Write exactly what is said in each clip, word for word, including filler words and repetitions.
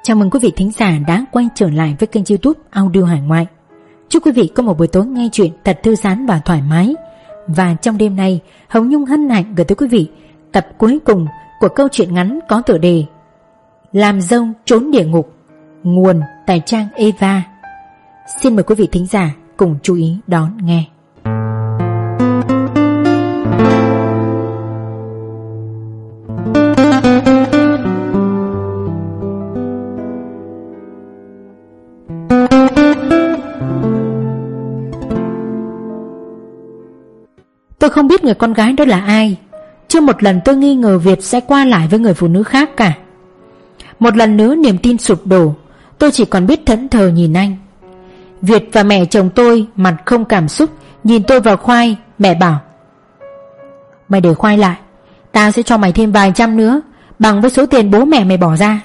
Chào mừng quý vị thính giả đã quay trở lại với kênh YouTube Audio Hải Ngoại. Chúc quý vị có một buổi tối nghe chuyện thật thư giãn và thoải mái. Và trong đêm nay, Hồng Nhung hân hạnh gửi tới quý vị tập cuối cùng của câu chuyện ngắn có tựa đề Làm dâu trốn địa ngục, nguồn tại trang Eva. Xin mời quý vị thính giả cùng chú ý đón nghe. Tôi không biết người con gái đó là ai. Chưa một lần tôi nghi ngờ Việt sẽ qua lại với người phụ nữ khác cả. Một lần nữa niềm tin sụp đổ. Tôi chỉ còn biết thẫn thờ nhìn anh. Việt và mẹ chồng tôi mặt không cảm xúc nhìn tôi vào khoai. Mẹ bảo: mày để khoai lại, tao sẽ cho mày thêm vài trăm nữa, bằng với số tiền bố mẹ mày bỏ ra.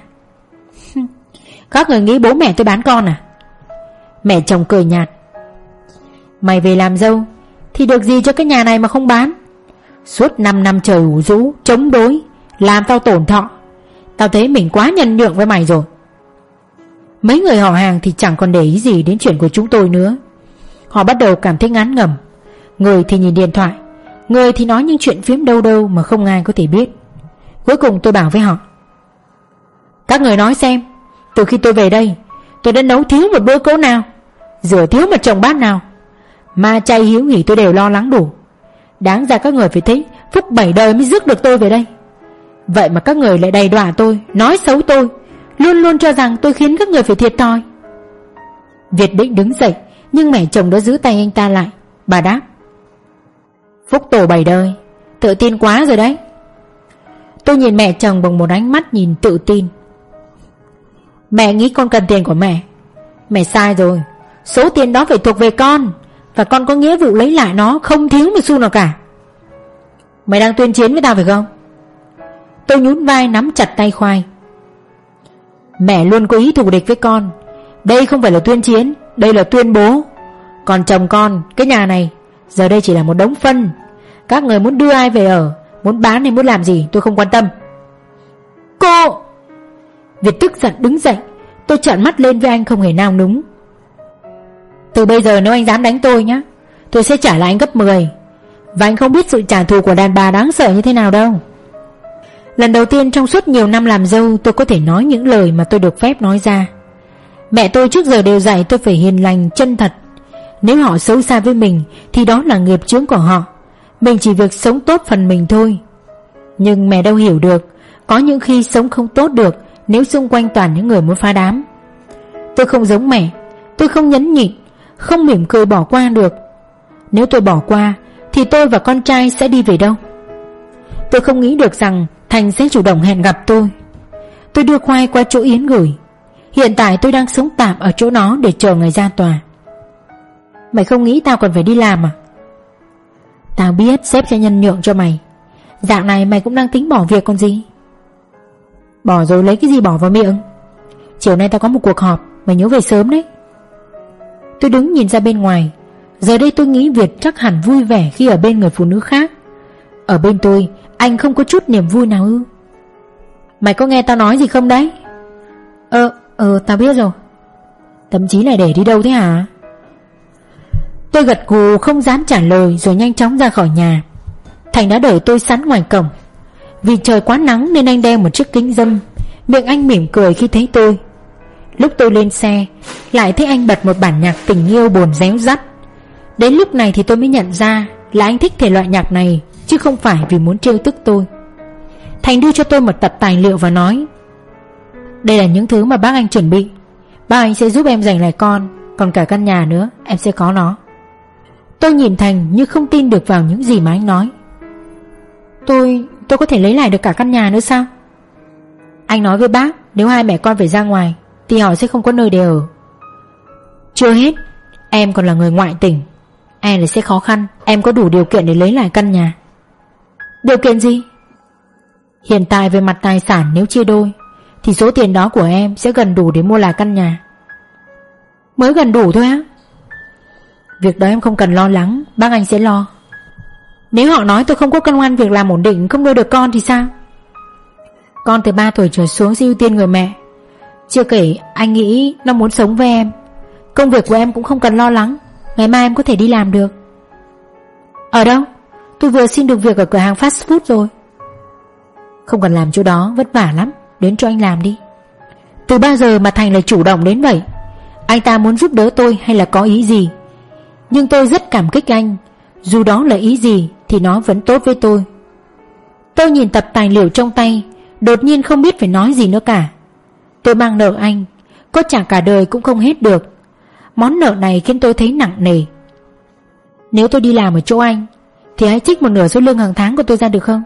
Các người nghĩ bố mẹ tôi bán con à? Mẹ chồng cười nhạt: mày về làm dâu thì được gì cho cái nhà này mà không bán. Suốt năm năm trời ủ rũ chống đối, làm tao tổn thọ. Tao thấy mình quá nhân nhượng với mày rồi. Mấy người họ hàng thì chẳng còn để ý gì đến chuyện của chúng tôi nữa. Họ bắt đầu cảm thấy ngán ngẩm. Người thì nhìn điện thoại, người thì nói những chuyện phiếm đâu đâu mà không ai có thể biết. Cuối cùng tôi bảo với họ: các người nói xem, từ khi tôi về đây, tôi đã nấu thiếu một bữa cỗ nào, rửa thiếu một chồng bát nào, mà chay hiếu nghỉ tôi đều lo lắng đủ. Đáng ra các người phải thấy phúc bảy đời mới rước được tôi về đây. Vậy mà các người lại đầy đọa tôi, nói xấu tôi, luôn luôn cho rằng tôi khiến các người phải thiệt thòi. Việt định đứng dậy, nhưng mẹ chồng đã giữ tay anh ta lại. Bà đáp: phúc tổ bảy đời, tự tin quá rồi đấy. Tôi nhìn mẹ chồng bằng một ánh mắt nhìn tự tin. Mẹ nghĩ con cần tiền của mẹ. Mẹ sai rồi. Số tiền đó phải thuộc về con, và con có nghĩa vụ lấy lại nó, không thiếu một xu nào cả. Mày đang tuyên chiến với tao phải không? Tôi nhún vai nắm chặt tay khoai. Mẹ luôn có ý thù địch với con. Đây không phải là tuyên chiến, đây là tuyên bố. Còn chồng con, cái nhà này giờ đây chỉ là một đống phân. Các người muốn đưa ai về ở, muốn bán hay muốn làm gì, tôi không quan tâm. Cô! Việt tức giận đứng dậy. Tôi trợn mắt lên với anh không hề nao núng. Từ bây giờ nếu anh dám đánh tôi nhé, tôi sẽ trả lại anh gấp mười. Và anh không biết sự trả thù của đàn bà đáng sợ như thế nào đâu. Lần đầu tiên trong suốt nhiều năm làm dâu, tôi có thể nói những lời mà tôi được phép nói ra. Mẹ tôi trước giờ đều dạy tôi phải hiền lành, chân thật. Nếu họ xấu xa với mình thì đó là nghiệp chướng của họ. Mình chỉ việc sống tốt phần mình thôi. Nhưng mẹ đâu hiểu được, có những khi sống không tốt được nếu xung quanh toàn những người muốn phá đám. Tôi không giống mẹ. Tôi không nhẫn nhịn, không mỉm cười bỏ qua được. Nếu tôi bỏ qua thì tôi và con trai sẽ đi về đâu? Tôi không nghĩ được rằng Thành sẽ chủ động hẹn gặp tôi. Tôi đưa khoai qua chỗ Yến gửi. Hiện tại tôi đang sống tạm ở chỗ nó để chờ ngày ra tòa. Mày không nghĩ tao còn phải đi làm à? Tao biết sếp sẽ nhân nhượng cho mày. Dạo này mày cũng đang tính bỏ việc còn gì. Bỏ rồi lấy cái gì bỏ vào miệng? Chiều nay tao có một cuộc họp, mày nhớ về sớm đấy. Tôi đứng nhìn ra bên ngoài. Giờ đây tôi nghĩ Việt chắc hẳn vui vẻ khi ở bên người phụ nữ khác. Ở bên tôi, anh không có chút niềm vui nào ư? Mày có nghe tao nói gì không đấy? Ờ, ờ, tao biết rồi. Tấm chí này để đi đâu thế hả? Tôi gật gù không dám trả lời rồi nhanh chóng ra khỏi nhà. Thành đã đợi tôi sẵn ngoài cổng. Vì trời quá nắng nên anh đeo một chiếc kính râm. Miệng anh mỉm cười khi thấy tôi. Lúc tôi lên xe, lại thấy anh bật một bản nhạc tình yêu buồn réo rắt. Đến lúc này thì tôi mới nhận ra là anh thích thể loại nhạc này, chứ không phải vì muốn trêu tức tôi. Thành đưa cho tôi một tập tài liệu và nói: đây là những thứ mà bác anh chuẩn bị. Bác anh sẽ giúp em giành lại con, còn cả căn nhà nữa em sẽ có nó. Tôi nhìn Thành như không tin được vào những gì mà anh nói. Tôi, tôi có thể lấy lại được cả căn nhà nữa sao? Anh nói với bác nếu hai mẹ con phải ra ngoài thì họ sẽ không có nơi để ở. Chưa hết, em còn là người ngoại tỉnh, e là sẽ khó khăn. Em có đủ điều kiện để lấy lại căn nhà. Điều kiện gì? Hiện tại về mặt tài sản nếu chia đôi thì số tiền đó của em sẽ gần đủ để mua lại căn nhà. Mới gần đủ thôi á? Việc đó em không cần lo lắng, bác anh sẽ lo. Nếu họ nói tôi không có công ăn việc làm ổn định, không nuôi được con thì sao? Con từ ba tuổi trở xuống sẽ ưu tiên người mẹ. Chưa kể anh nghĩ nó muốn sống với em. Công việc của em cũng không cần lo lắng, ngày mai em có thể đi làm được. Ở đâu? Tôi vừa xin được việc ở cửa hàng fast food rồi. Không cần làm chỗ đó, vất vả lắm, đến cho anh làm đi. Từ bao giờ mà Thành lại chủ động đến vậy? Anh ta muốn giúp đỡ tôi hay là có ý gì? Nhưng tôi rất cảm kích anh. Dù đó là ý gì thì nó vẫn tốt với tôi. Tôi nhìn tập tài liệu trong tay, đột nhiên không biết phải nói gì nữa cả. Tôi mang nợ anh, có trả cả đời cũng không hết được. Món nợ này khiến tôi thấy nặng nề. Nếu tôi đi làm ở chỗ anh thì hãy trích một nửa số lương hàng tháng của tôi ra được không?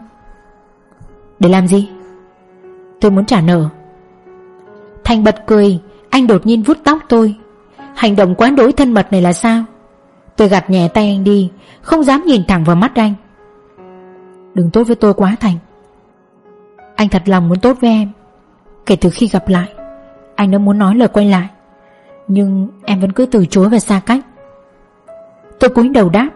Để làm gì? Tôi muốn trả nợ. Thành bật cười. Anh đột nhiên vuốt tóc tôi. Hành động quá đỗi thân mật này là sao? Tôi gạt nhẹ tay anh đi, không dám nhìn thẳng vào mắt anh. Đừng tốt với tôi quá Thành. Anh thật lòng muốn tốt với em. Kể từ khi gặp lại, anh đã muốn nói lời quay lại, nhưng em vẫn cứ từ chối và xa cách. Tôi cúi đầu đáp.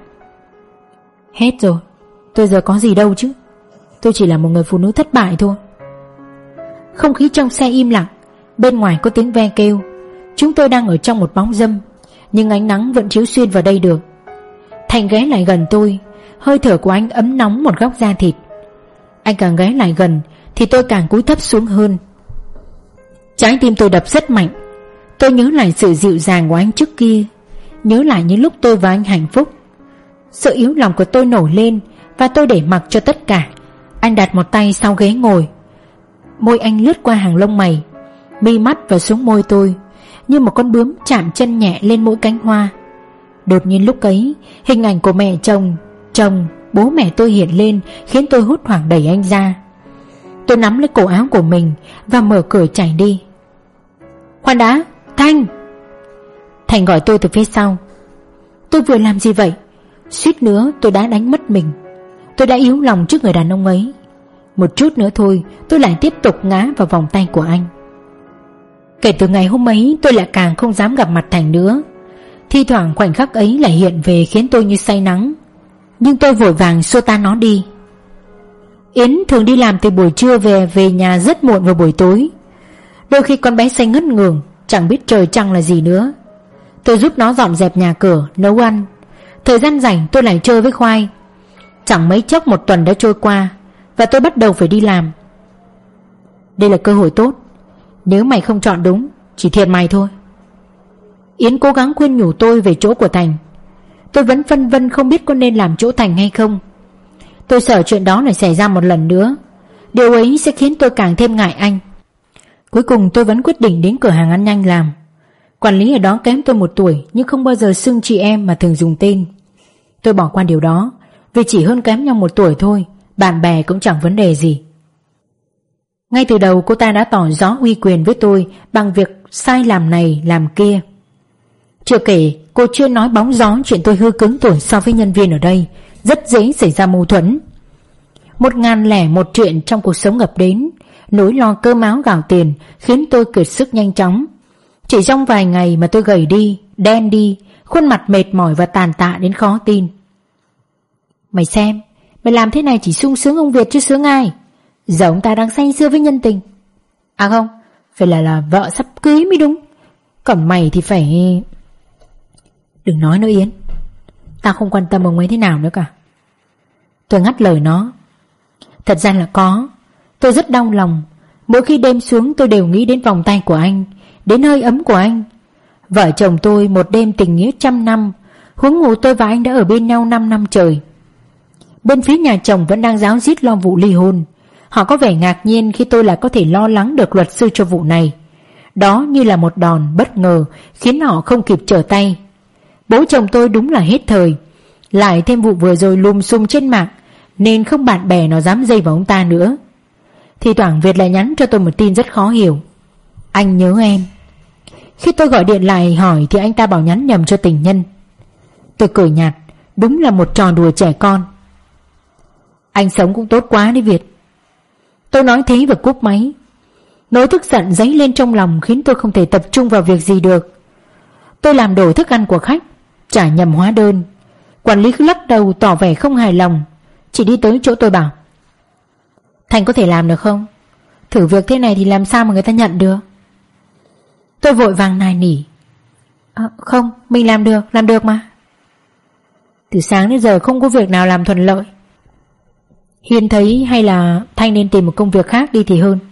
Hết rồi, tôi giờ có gì đâu chứ. Tôi chỉ là một người phụ nữ thất bại thôi. Không khí trong xe im lặng. Bên ngoài có tiếng ve kêu. Chúng tôi đang ở trong một bóng râm, nhưng ánh nắng vẫn chiếu xuyên vào đây được. Thành ghé lại gần tôi. Hơi thở của anh ấm nóng một góc da thịt. Anh càng ghé lại gần thì tôi càng cúi thấp xuống hơn. Trái tim tôi đập rất mạnh. Tôi nhớ lại sự dịu dàng của anh trước kia, nhớ lại những lúc tôi và anh hạnh phúc. Sự yếu lòng của tôi nổi lên, và tôi để mặc cho tất cả. Anh đặt một tay sau ghế ngồi. Môi anh lướt qua hàng lông mày, mi mắt và xuống môi tôi, như một con bướm chạm chân nhẹ lên mỗi cánh hoa. Đột nhiên lúc ấy, hình ảnh của mẹ chồng, chồng, bố mẹ tôi hiện lên, khiến tôi hốt hoảng đẩy anh ra. Tôi nắm lấy cổ áo của mình và mở cửa chạy đi. Khoan đã, Thanh! Thành gọi tôi từ phía sau. Tôi vừa làm gì vậy? Suýt nữa tôi đã đánh mất mình. Tôi đã yếu lòng trước người đàn ông ấy. Một chút nữa thôi, tôi lại tiếp tục ngã vào vòng tay của anh. Kể từ ngày hôm ấy, tôi lại càng không dám gặp mặt Thành nữa. Thi thoảng khoảnh khắc ấy lại hiện về, khiến tôi như say nắng. Nhưng tôi vội vàng xua tan nó đi. Yến thường đi làm từ buổi trưa về Về nhà rất muộn vào buổi tối. Đôi khi con bé say ngất ngường, chẳng biết trời trăng là gì nữa. Tôi giúp nó dọn dẹp nhà cửa, nấu ăn. Thời gian rảnh tôi lại chơi với Khoai. Chẳng mấy chốc một tuần đã trôi qua, và tôi bắt đầu phải đi làm. Đây là cơ hội tốt. Nếu mày không chọn đúng, chỉ thiệt mày thôi. Yến cố gắng khuyên nhủ tôi về chỗ của Thành. Tôi vẫn phân vân không biết có nên làm chỗ Thành hay không. Tôi sợ chuyện đó lại xảy ra một lần nữa. Điều ấy sẽ khiến tôi càng thêm ngại anh. Cuối cùng tôi vẫn quyết định đến cửa hàng ăn nhanh làm. Quản lý ở đó kém tôi một tuổi, nhưng không bao giờ xưng chị em mà thường dùng tên. Tôi bỏ qua điều đó, vì chỉ hơn kém nhau một tuổi thôi, bạn bè cũng chẳng vấn đề gì. Ngay từ đầu cô ta đã tỏ rõ uy quyền với tôi bằng việc sai làm này làm kia. Chưa kể cô chưa nói bóng gió chuyện tôi hư cứng tuổi so với nhân viên ở đây, rất dễ xảy ra mâu thuẫn. Một ngàn lẻ một chuyện trong cuộc sống ập đến, nỗi lo cơm áo gạo tiền khiến tôi kiệt sức nhanh chóng. Chỉ trong vài ngày mà tôi gầy đi, đen đi, khuôn mặt mệt mỏi và tàn tạ đến khó tin. Mày xem, mày làm thế này chỉ sung sướng ông Việt chứ sướng ai. Giờ ông ta đang say sưa với nhân tình. À không, phải là là vợ sắp cưới mới đúng. Còn mày thì phải... Đừng nói nữa Yến, tao không quan tâm ông ấy thế nào nữa cả. Tôi ngắt lời nó. Thật ra là có. Tôi rất đau lòng. Mỗi khi đêm xuống tôi đều nghĩ đến vòng tay của anh, đến hơi ấm của anh. Vợ chồng tôi một đêm tình nghĩa trăm năm, huống hồ tôi và anh đã ở bên nhau năm năm trời. Bên phía nhà chồng vẫn đang ráo riết lo vụ ly hôn. Họ có vẻ ngạc nhiên khi tôi lại có thể lo lắng được luật sư cho vụ này. Đó như là một đòn bất ngờ khiến họ không kịp trở tay. Bố chồng tôi đúng là hết thời. Lại thêm vụ vừa rồi lùm xùm trên mạng, nên không bạn bè nào dám dây vào ông ta nữa. Thì thoảng Việt lại nhắn cho tôi một tin rất khó hiểu. Anh nhớ em. Khi tôi gọi điện lại hỏi thì anh ta bảo nhắn nhầm cho tình nhân. Tôi cười nhạt. Đúng là một trò đùa trẻ con. Anh sống cũng tốt quá đấy Việt. Tôi nói thế và cúp máy. Nỗi tức giận dấy lên trong lòng khiến tôi không thể tập trung vào việc gì được. Tôi làm đổ thức ăn của khách, trả nhầm hóa đơn. Quản lý cứ lắc đầu tỏ vẻ không hài lòng, chỉ đi tới chỗ tôi bảo: Thành có thể làm được không? Thử việc thế này thì làm sao mà người ta nhận được? Tôi vội vàng nài nỉ. À, không, mình làm được, làm được mà. Từ sáng đến giờ không có việc nào làm thuận lợi. Hiên thấy hay là Thanh nên tìm một công việc khác đi thì hơn.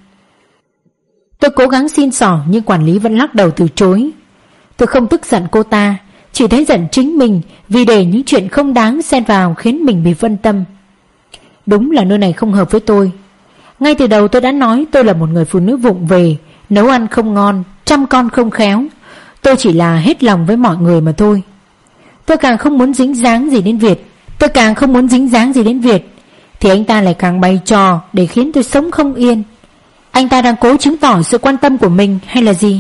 Tôi cố gắng xin xỏ nhưng quản lý vẫn lắc đầu từ chối. Tôi không tức giận cô ta, chỉ thấy giận chính mình vì để những chuyện không đáng xen vào khiến mình bị phân tâm. Đúng là nơi này không hợp với tôi. Ngay từ đầu tôi đã nói tôi là một người phụ nữ vụng về, nấu ăn không ngon, chăm con không khéo. Tôi chỉ là hết lòng với mọi người mà thôi. Tôi càng không muốn dính dáng gì đến Việt Tôi càng không muốn dính dáng gì đến Việt Thì anh ta lại càng bày trò để khiến tôi sống không yên. Anh ta đang cố chứng tỏ sự quan tâm của mình hay là gì?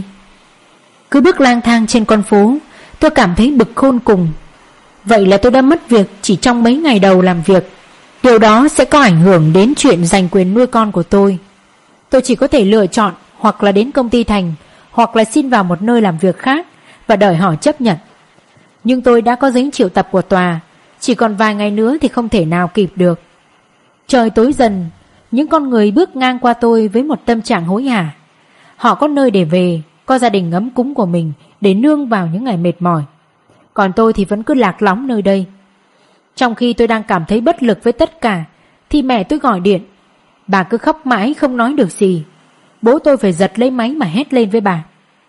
Cứ bước lang thang trên con phố, tôi cảm thấy bực khôn cùng. Vậy là tôi đã mất việc chỉ trong mấy ngày đầu làm việc. Điều đó sẽ có ảnh hưởng đến chuyện giành quyền nuôi con của tôi. Tôi chỉ có thể lựa chọn hoặc là đến công ty Thành, hoặc là xin vào một nơi làm việc khác và đòi hỏi chấp nhận. Nhưng tôi đã có giấy triệu tập của tòa, chỉ còn vài ngày nữa thì không thể nào kịp được. Trời tối dần, những con người bước ngang qua tôi với một tâm trạng hối hả. Họ có nơi để về, có gia đình ấm cúng của mình để nương vào những ngày mệt mỏi. Còn tôi thì vẫn cứ lạc lõng nơi đây. Trong khi tôi đang cảm thấy bất lực với tất cả thì mẹ tôi gọi điện. Bà cứ khóc mãi không nói được gì. Bố tôi phải giật lấy máy mà hét lên với bà.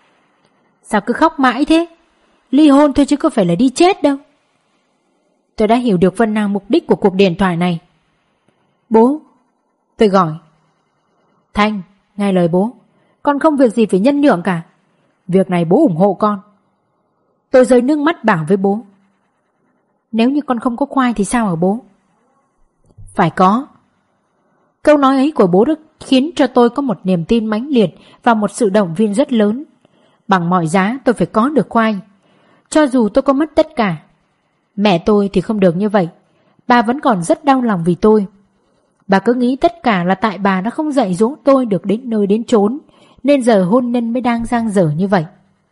Sao cứ khóc mãi thế? Ly hôn thôi chứ có phải là đi chết đâu. Tôi đã hiểu được phần nào mục đích của cuộc điện thoại này. Bố, tôi gọi. Thanh, nghe lời bố, con không việc gì phải nhân nhượng cả. Việc này bố ủng hộ con. Tôi rơi nước mắt bảo với bố. Nếu như con không có khoai thì sao hả bố? Phải có. Câu nói ấy của bố Đức khiến cho tôi có một niềm tin mãnh liệt và một sự động viên rất lớn. Bằng mọi giá tôi phải có được khoai, cho dù tôi có mất tất cả. Mẹ tôi thì không được như vậy. Bà vẫn còn rất đau lòng vì tôi. Bà cứ nghĩ tất cả là tại bà đã không dạy dỗ tôi được đến nơi đến chốn, nên giờ hôn nhân mới đang dang dở như vậy.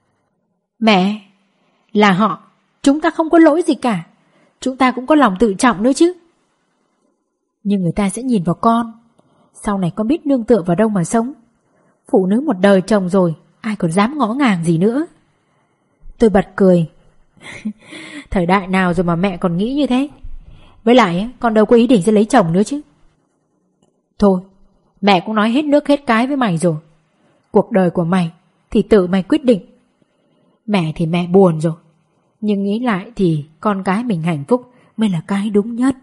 Mẹ, là họ, chúng ta không có lỗi gì cả. Chúng ta cũng có lòng tự trọng nữa chứ. Nhưng người ta sẽ nhìn vào con. Sau này con biết nương tựa vào đâu mà sống. Phụ nữ một đời chồng rồi, ai còn dám ngõ ngàng gì nữa. Tôi bật cười. Thời đại nào rồi mà mẹ còn nghĩ như thế. Với lại con đâu có ý định sẽ lấy chồng nữa chứ. Thôi, mẹ cũng nói hết nước hết cái với mày rồi. Cuộc đời của mày thì tự mày quyết định. Mẹ thì mẹ buồn rồi, nhưng nghĩ lại thì con cái mình hạnh phúc mới là cái đúng nhất.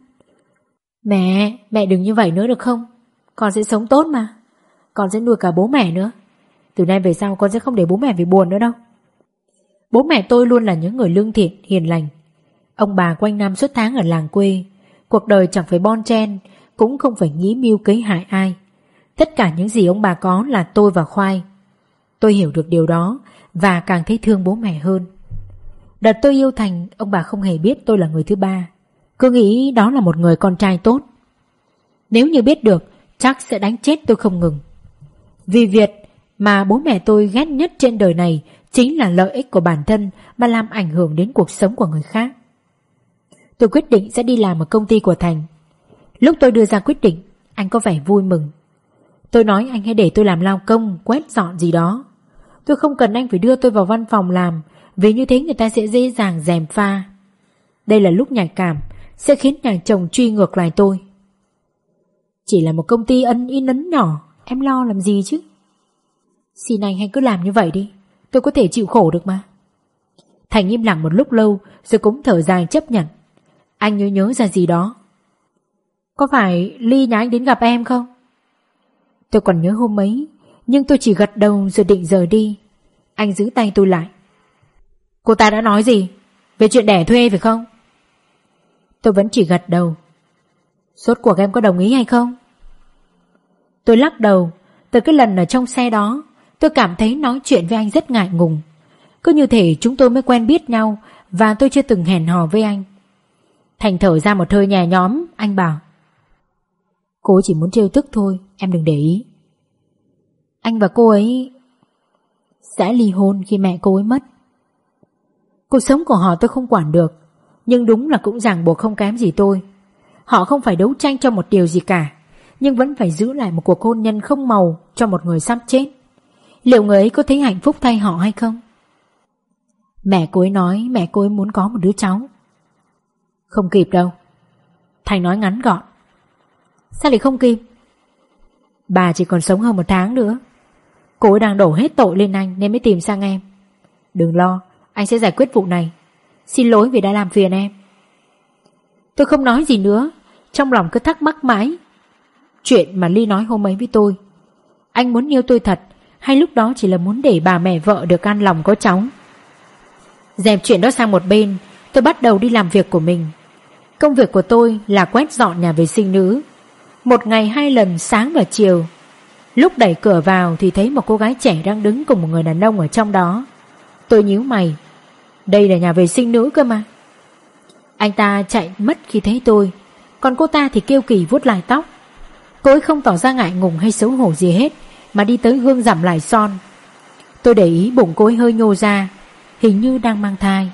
Mẹ, mẹ đừng như vậy nữa được không? Con sẽ sống tốt mà. Con sẽ nuôi cả bố mẹ nữa. Từ nay về sau con sẽ không để bố mẹ phải buồn nữa đâu. Bố mẹ tôi luôn là những người lương thiện, hiền lành. Ông bà quanh năm suốt tháng ở làng quê, cuộc đời chẳng phải bon chen, cũng không phải nghĩ mưu kế hại ai. Tất cả những gì ông bà có là tôi và Khoai. Tôi hiểu được điều đó và càng thấy thương bố mẹ hơn. Đợt tôi yêu Thành, ông bà không hề biết tôi là người thứ ba, cứ nghĩ đó là một người con trai tốt. Nếu như biết được, chắc sẽ đánh chết tôi không ngừng. Vì việc mà bố mẹ tôi ghét nhất trên đời này chính là lợi ích của bản thân mà làm ảnh hưởng đến cuộc sống của người khác. Tôi quyết định sẽ đi làm ở công ty của Thành. Lúc tôi đưa ra quyết định, anh có vẻ vui mừng. Tôi nói anh hãy để tôi làm lao công, quét dọn gì đó. Tôi không cần anh phải đưa tôi vào văn phòng làm, vì như thế người ta sẽ dễ dàng gièm pha. Đây là lúc nhạy cảm, sẽ khiến nhà chồng truy ngược lại tôi. Chỉ là một công ty ân in ấn nhỏ, em lo làm gì chứ? Xin anh hãy cứ làm như vậy đi, tôi có thể chịu khổ được mà. Thành im lặng một lúc lâu rồi cũng thở dài chấp nhận. Anh nhớ nhớ ra gì đó. Có phải Ly nhà anh đến gặp em không? Tôi còn nhớ hôm ấy, nhưng tôi chỉ gật đầu rồi định rời đi. Anh giữ tay tôi lại. Cô ta đã nói gì? Về chuyện đẻ thuê phải không? Tôi vẫn chỉ gật đầu. Rốt cuộc em có đồng ý hay không? Tôi lắc đầu. Từ cái lần ở trong xe đó, tôi cảm thấy nói chuyện với anh rất ngại ngùng. Cứ như thể chúng tôi mới quen biết nhau và tôi chưa từng hẹn hò với anh. Thành thở ra một hơi nhẹ nhõm, anh bảo: Cô chỉ muốn trêu tức thôi, em đừng để ý. Anh và cô ấy sẽ ly hôn khi mẹ cô ấy mất. Cuộc sống của họ tôi không quản được, nhưng đúng là cũng ràng buộc không kém gì tôi. Họ không phải đấu tranh cho một điều gì cả, nhưng vẫn phải giữ lại một cuộc hôn nhân không màu cho một người sắp chết. Liệu người ấy có thấy hạnh phúc thay họ hay không? Mẹ cô ấy nói mẹ cô ấy muốn có một đứa cháu. Không kịp đâu. Thành nói ngắn gọn. Sao lại không kịp? Bà chỉ còn sống hơn một tháng nữa. Cô ấy đang đổ hết tội lên anh nên mới tìm sang em. Đừng lo, anh sẽ giải quyết vụ này. Xin lỗi vì đã làm phiền em. Tôi không nói gì nữa, trong lòng cứ thắc mắc mãi. Chuyện mà Ly nói hôm ấy với tôi, anh muốn yêu tôi thật hay lúc đó chỉ là muốn để bà mẹ vợ được an lòng có cháu? Dẹp chuyện đó sang một bên, tôi bắt đầu đi làm việc của mình. Công việc của tôi là quét dọn nhà vệ sinh nữ, một ngày hai lần, sáng và chiều. Lúc đẩy cửa vào thì thấy một cô gái trẻ đang đứng cùng một người đàn ông ở trong đó. Tôi nhíu mày. Đây là nhà vệ sinh nữ cơ mà. Anh ta chạy mất khi thấy tôi, còn cô ta thì kiêu kỳ vuốt lại tóc. Cô ấy không tỏ ra ngại ngùng hay xấu hổ gì hết, mà đi tới gương giảm lại son. Tôi để ý bụng cô ấy hơi nhô ra, hình như đang mang thai.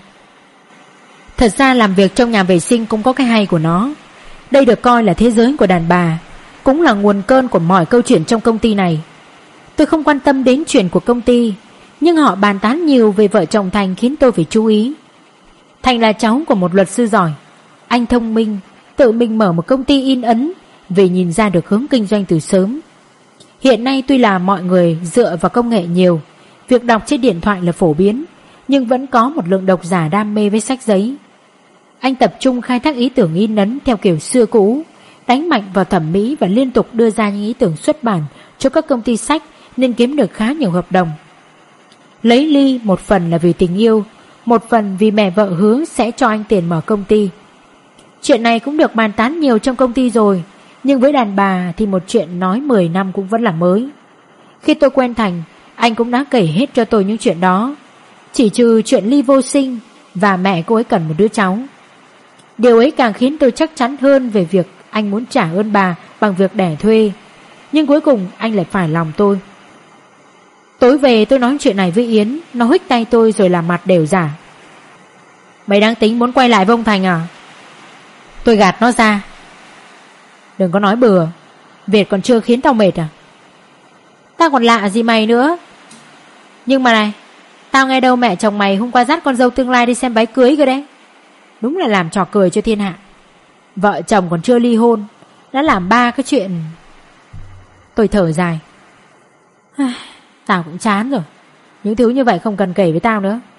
Thật ra làm việc trong nhà vệ sinh cũng có cái hay của nó. Đây được coi là thế giới của đàn bà, cũng là nguồn cơn của mọi câu chuyện trong công ty này. Tôi không quan tâm đến chuyện của công ty, nhưng họ bàn tán nhiều về vợ chồng Thành khiến tôi phải chú ý. Thành là cháu của một luật sư giỏi. Anh thông minh, tự mình mở một công ty in ấn vì nhìn ra được hướng kinh doanh từ sớm. Hiện nay tuy là mọi người dựa vào công nghệ nhiều, việc đọc trên điện thoại là phổ biến, nhưng vẫn có một lượng độc giả đam mê với sách giấy. Anh tập trung khai thác ý tưởng in ấn theo kiểu xưa cũ, đánh mạnh vào thẩm mỹ và liên tục đưa ra những ý tưởng xuất bản cho các công ty sách nên kiếm được khá nhiều hợp đồng. Lấy Ly một phần là vì tình yêu, một phần vì mẹ vợ hứa sẽ cho anh tiền mở công ty. Chuyện này cũng được bàn tán nhiều trong công ty rồi, nhưng với đàn bà thì một chuyện nói mười năm cũng vẫn là mới. Khi tôi quen Thành, anh cũng đã kể hết cho tôi những chuyện đó, chỉ trừ chuyện Ly vô sinh và mẹ cô ấy cần một đứa cháu. Điều ấy càng khiến tôi chắc chắn hơn về việc anh muốn trả ơn bà bằng việc đẻ thuê. Nhưng cuối cùng anh lại phải lòng tôi. Tối về tôi nói chuyện này với Yến, nó huých tay tôi rồi làm mặt đều giả. Mày đang tính muốn quay lại với ông Thành à? Tôi gạt nó ra. Đừng có nói bừa, Việt còn chưa khiến tao mệt à? Tao còn lạ gì mày nữa. Nhưng mà này, tao nghe đâu mẹ chồng mày hôm qua dắt con dâu tương lai đi xem váy cưới cơ đấy. Đúng là làm trò cười cho thiên hạ. Vợ chồng còn chưa ly hôn đã làm ba cái chuyện. Tôi thở dài. Tao cũng chán rồi. Những thứ như vậy không cần kể với tao nữa.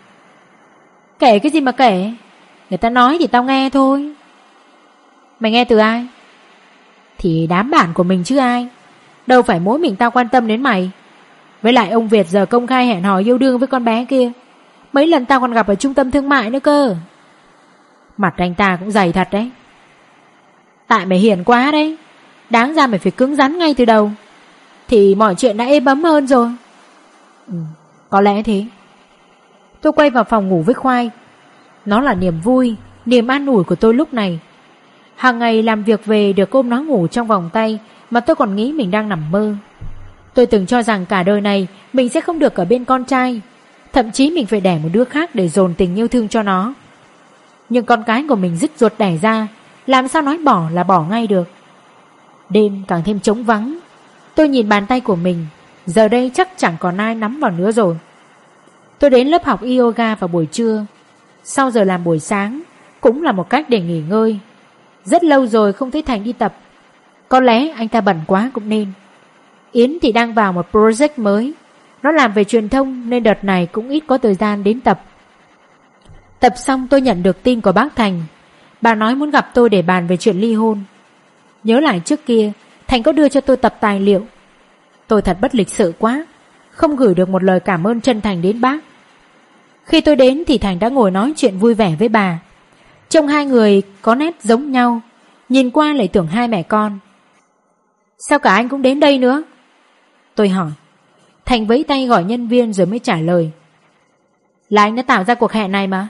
Kể cái gì mà kể? Người ta nói thì tao nghe thôi. Mày nghe từ ai? Thì đám bạn của mình chứ ai. Đâu phải mỗi mình tao quan tâm đến mày. Với lại ông Việt giờ công khai hẹn hò yêu đương với con bé kia. Mấy lần tao còn gặp ở trung tâm thương mại nữa cơ. Mặt anh ta cũng dày thật đấy. Tại mày hiền quá đấy. Đáng ra mày phải cứng rắn ngay từ đầu, thì mọi chuyện đã êm ấm hơn rồi. Ừ, có lẽ thế. Tôi quay vào phòng ngủ với Khoai. Nó là niềm vui, niềm an ủi của tôi lúc này. Hàng ngày làm việc về được ôm nó ngủ trong vòng tay mà tôi còn nghĩ mình đang nằm mơ. Tôi từng cho rằng cả đời này mình sẽ không được ở bên con trai, thậm chí mình phải đẻ một đứa khác để dồn tình yêu thương cho nó. Nhưng con cái của mình dứt ruột đẻ ra, làm sao nói bỏ là bỏ ngay được. Đêm càng thêm trống vắng. Tôi nhìn bàn tay của mình, giờ đây chắc chẳng còn ai nắm vào nữa rồi. Tôi đến lớp học yoga vào buổi trưa. Sau giờ làm buổi sáng cũng là một cách để nghỉ ngơi. Rất lâu rồi không thấy Thành đi tập. Có lẽ anh ta bận quá cũng nên. Yến thì đang vào một project mới. Nó làm về truyền thông nên đợt này cũng ít có thời gian đến tập. Tập xong tôi nhận được tin của bác Thành. Bà nói muốn gặp tôi để bàn về chuyện ly hôn. Nhớ lại trước kia Thành có đưa cho tôi tập tài liệu. Tôi thật bất lịch sự quá, không gửi được một lời cảm ơn chân thành đến bác. Khi tôi đến thì Thành đã ngồi nói chuyện vui vẻ với bà. Trông hai người có nét giống nhau, nhìn qua lại tưởng hai mẹ con. Sao cả anh cũng đến đây nữa? Tôi hỏi. Thành vẫy tay gọi nhân viên rồi mới trả lời. Là anh đã tạo ra cuộc hẹn này mà.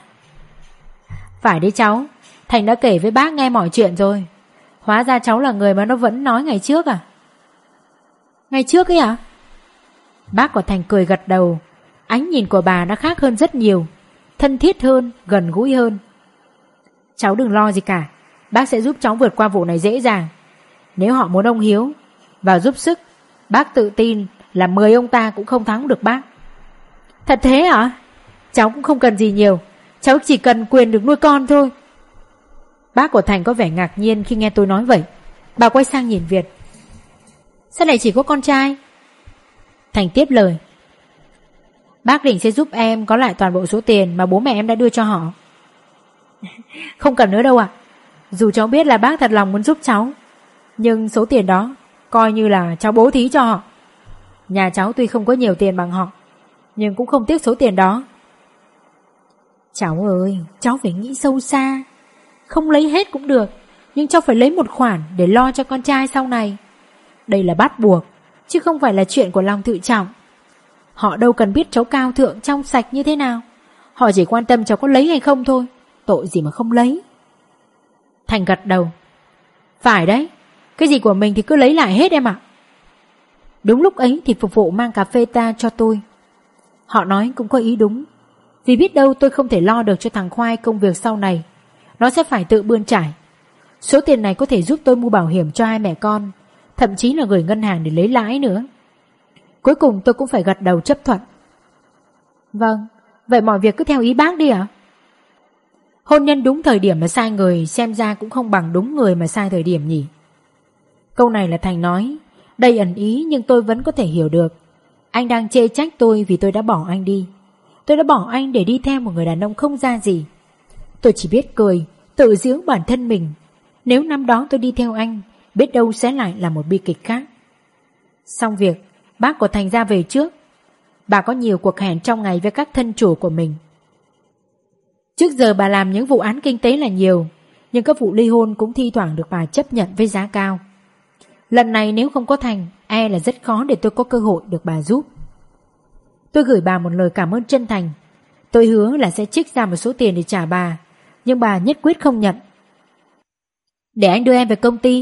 Phải đấy cháu, Thành đã kể với bác nghe mọi chuyện rồi. Hóa ra cháu là người mà nó vẫn nói ngày trước à? Ngày trước ấy à? Bác của Thành cười gật đầu. Ánh nhìn của bà đã khác hơn rất nhiều, thân thiết hơn, gần gũi hơn. Cháu đừng lo gì cả, bác sẽ giúp cháu vượt qua vụ này dễ dàng. Nếu họ muốn ông Hiếu vào giúp sức, bác tự tin là mười ông ta cũng không thắng được bác. Thật thế hả? Cháu cũng không cần gì nhiều, cháu chỉ cần quyền được nuôi con thôi. Bác của Thành có vẻ ngạc nhiên khi nghe tôi nói vậy. Bà quay sang nhìn Việt. Sao lại chỉ có con trai? Thành tiếp lời. Bác định sẽ giúp em có lại toàn bộ số tiền mà bố mẹ em đã đưa cho họ. Không cần nữa đâu ạ. Dù cháu biết là bác thật lòng muốn giúp cháu, nhưng số tiền đó coi như là cháu bố thí cho họ. Nhà cháu tuy không có nhiều tiền bằng họ, nhưng cũng không tiếc số tiền đó. Cháu ơi, cháu phải nghĩ sâu xa. Không lấy hết cũng được, nhưng cháu phải lấy một khoản để lo cho con trai sau này. Đây là bắt buộc, chứ không phải là chuyện của lòng tự trọng. Họ đâu cần biết cháu cao thượng trong sạch như thế nào. Họ chỉ quan tâm cháu có lấy hay không thôi. Tội gì mà không lấy. Thành gật đầu. Phải đấy, cái gì của mình thì cứ lấy lại hết em ạ. Đúng lúc ấy thì phục vụ mang cà phê ta cho tôi. Họ nói cũng có ý đúng. Vì biết đâu tôi không thể lo được cho thằng Khoai công việc sau này. Nó sẽ phải tự bươn trải. Số tiền này có thể giúp tôi mua bảo hiểm cho hai mẹ con, thậm chí là gửi ngân hàng để lấy lãi nữa. Cuối cùng tôi cũng phải gật đầu chấp thuận. Vâng, vậy mọi việc cứ theo ý bác đi ạ. Hôn nhân đúng thời điểm mà sai người, xem ra cũng không bằng đúng người mà sai thời điểm nhỉ. Câu này là Thành nói, đầy ẩn ý nhưng tôi vẫn có thể hiểu được. Anh đang chê trách tôi vì tôi đã bỏ anh đi. Tôi đã bỏ anh để đi theo một người đàn ông không ra gì. Tôi chỉ biết cười, tự giễu bản thân mình. Nếu năm đó tôi đi theo anh, biết đâu sẽ lại là một bi kịch khác. Xong việc, bác của Thành ra về trước. Bà có nhiều cuộc hẹn trong ngày với các thân chủ của mình. Trước giờ bà làm những vụ án kinh tế là nhiều, nhưng các vụ ly hôn cũng thi thoảng được bà chấp nhận với giá cao. Lần này nếu không có Thành, e là rất khó để tôi có cơ hội được bà giúp. Tôi gửi bà một lời cảm ơn chân thành. Tôi hứa là sẽ trích ra một số tiền để trả bà, nhưng bà nhất quyết không nhận. Để anh đưa em về công ty.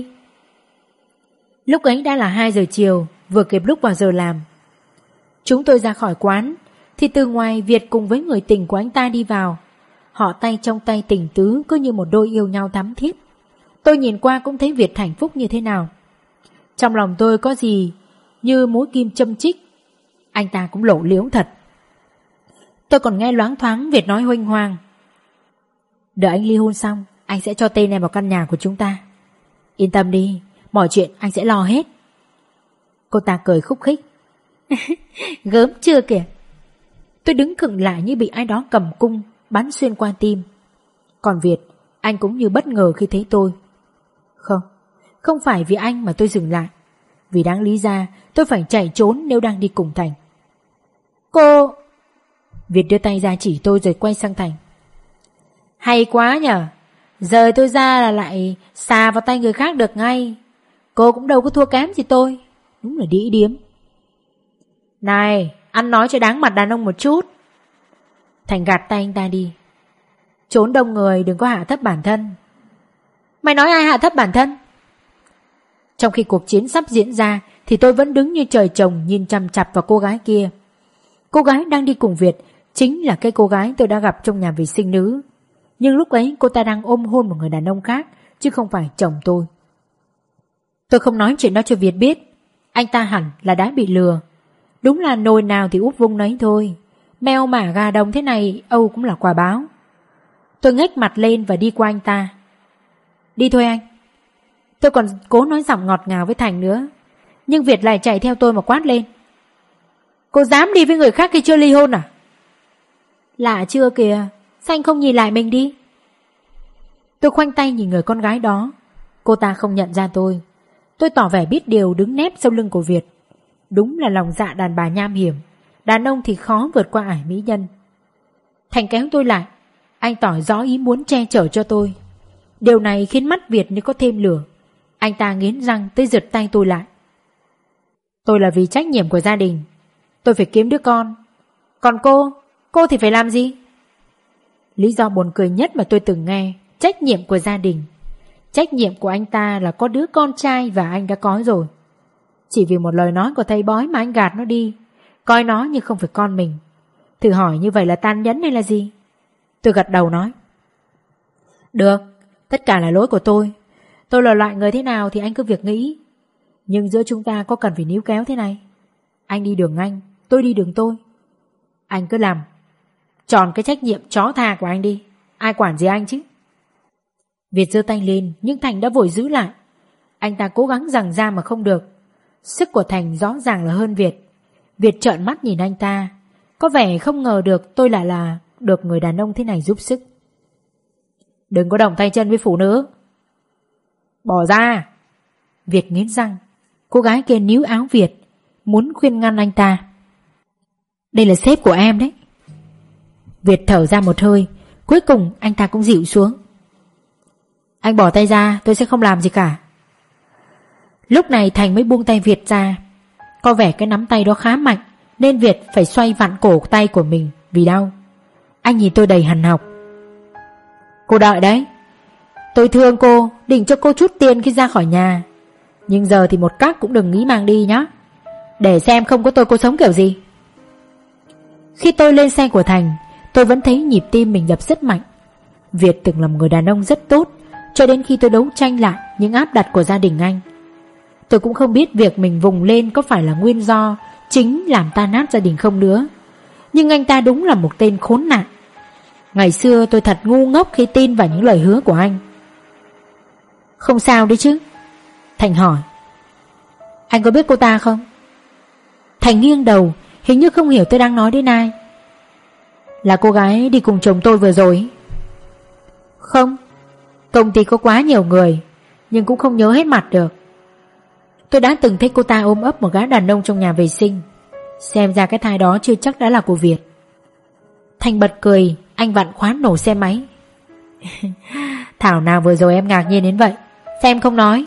Lúc ấy đã là hai giờ chiều, vừa kịp lúc vào giờ làm. Chúng tôi ra khỏi quán, thì từ ngoài Việt cùng với người tình của anh ta đi vào. Họ tay trong tay tình tứ, cứ như một đôi yêu nhau thắm thiết. Tôi nhìn qua cũng thấy Việt hạnh phúc như thế nào. Trong lòng tôi có gì như mũi kim châm chích. Anh ta cũng lộ liễu thật. Tôi còn nghe loáng thoáng Việt nói huênh hoang. Đợi anh ly hôn xong, anh sẽ cho tên em vào căn nhà của chúng ta. Yên tâm đi, mọi chuyện anh sẽ lo hết. Cô ta cười khúc khích. Gớm chưa kìa. Tôi đứng khựng lại như bị ai đó cầm cung bắn xuyên qua tim. Còn Việt, anh cũng như bất ngờ khi thấy tôi. Không, không phải vì anh mà tôi dừng lại. Vì đáng lý ra tôi phải chạy trốn nếu đang đi cùng Thành. Cô... Việt đưa tay ra chỉ tôi rồi quay sang Thành. Hay quá nhở. Rời tôi ra là lại xà vào tay người khác được ngay. Cô cũng đâu có thua kém gì tôi. Đúng là đĩ điếm. Này, ăn nói cho đáng mặt đàn ông một chút. Thành gạt tay anh ta đi. Trốn đông người đừng có hạ thấp bản thân. Mày nói ai hạ thấp bản thân? Trong khi cuộc chiến sắp diễn ra thì tôi vẫn đứng như trời trồng nhìn chằm chằm vào cô gái kia. Cô gái đang đi cùng Việt chính là cái cô gái tôi đã gặp trong nhà vệ sinh nữ. Nhưng lúc ấy cô ta đang ôm hôn một người đàn ông khác, chứ không phải chồng tôi. Tôi không nói chuyện đó cho Việt biết. Anh ta hẳn là đã bị lừa. Đúng là nồi nào thì úp vung nấy thôi. Mèo mả gà đồng thế này Âu cũng là quả báo. Tôi ngếch mặt lên và đi qua anh ta. Đi thôi anh. Tôi còn cố nói giọng ngọt ngào với Thành nữa, nhưng Việt lại chạy theo tôi mà quát lên. Cô dám đi với người khác khi chưa ly hôn à? Lạ chưa kìa. Sao anh không nhìn lại mình đi? Tôi khoanh tay nhìn người con gái đó. Cô ta không nhận ra tôi. Tôi tỏ vẻ biết điều đứng nép sau lưng của Việt. Đúng là lòng dạ đàn bà nham hiểm. Đàn ông thì khó vượt qua ải mỹ nhân. Thành kéo tôi lại. Anh tỏ rõ ý muốn che chở cho tôi. Điều này khiến mắt Việt như có thêm lửa. Anh ta nghiến răng tới giật tay tôi lại. Tôi là vì trách nhiệm của gia đình. Tôi phải kiếm đứa con. Còn cô, cô thì phải làm gì? Lý do buồn cười nhất mà tôi từng nghe. Trách nhiệm của gia đình. Trách nhiệm của anh ta là có đứa con trai và anh đã có rồi. Chỉ vì một lời nói của thầy bói mà anh gạt nó đi, coi nó như không phải con mình. Thử hỏi như vậy là tàn nhẫn hay là gì? Tôi gật đầu nói. Được, tất cả là lỗi của tôi. Tôi là loại người thế nào thì anh cứ việc nghĩ. Nhưng giữa chúng ta có cần phải níu kéo thế này? Anh đi đường anh, tôi đi đường tôi. Anh cứ làm tròn cái trách nhiệm chó tha của anh đi. Ai quản gì anh chứ? Việt giơ tay lên, nhưng Thành đã vội giữ lại. Anh ta cố gắng giằng ra mà không được. Sức của Thành rõ ràng là hơn Việt. Việt trợn mắt nhìn anh ta, có vẻ không ngờ được tôi lại là được người đàn ông thế này giúp sức. Đừng có động tay chân với phụ nữ. Bỏ ra. Việt nghiến răng. Cô gái kia níu áo Việt, muốn khuyên ngăn anh ta. Đây là sếp của em đấy. Việt thở ra một hơi, cuối cùng anh ta cũng dịu xuống. Anh bỏ tay ra, tôi sẽ không làm gì cả. Lúc này Thành mới buông tay Việt ra. Có vẻ cái nắm tay đó khá mạnh, nên Việt phải xoay vặn cổ tay của mình vì đau. Anh nhìn tôi đầy hằn học. Cô đợi đấy. Tôi thương cô, định cho cô chút tiền khi ra khỏi nhà. Nhưng giờ thì một các cũng đừng nghĩ mang đi nhá. Để xem không có tôi cô sống kiểu gì. Khi tôi lên xe của Thành, tôi vẫn thấy nhịp tim mình đập rất mạnh. Việt từng là một người đàn ông rất tốt, cho đến khi tôi đấu tranh lại những áp đặt của gia đình anh. Tôi cũng không biết việc mình vùng lên có phải là nguyên do chính làm tan nát gia đình không nữa. Nhưng anh ta đúng là một tên khốn nạn. Ngày xưa tôi thật ngu ngốc khi tin vào những lời hứa của anh. Không sao đấy chứ? Thành hỏi. Anh có biết cô ta không? Thành nghiêng đầu, hình như không hiểu tôi đang nói đến ai. Là cô gái đi cùng chồng tôi vừa rồi. Không, công ty có quá nhiều người, nhưng cũng không nhớ hết mặt được. Tôi đã từng thấy cô ta ôm ấp một gã đàn ông trong nhà vệ sinh. Xem ra cái thai đó chưa chắc đã là của Việt. Thành bật cười, anh vặn khóa nổ xe máy. Thảo nào vừa rồi em ngạc nhiên đến vậy? Sao em không nói?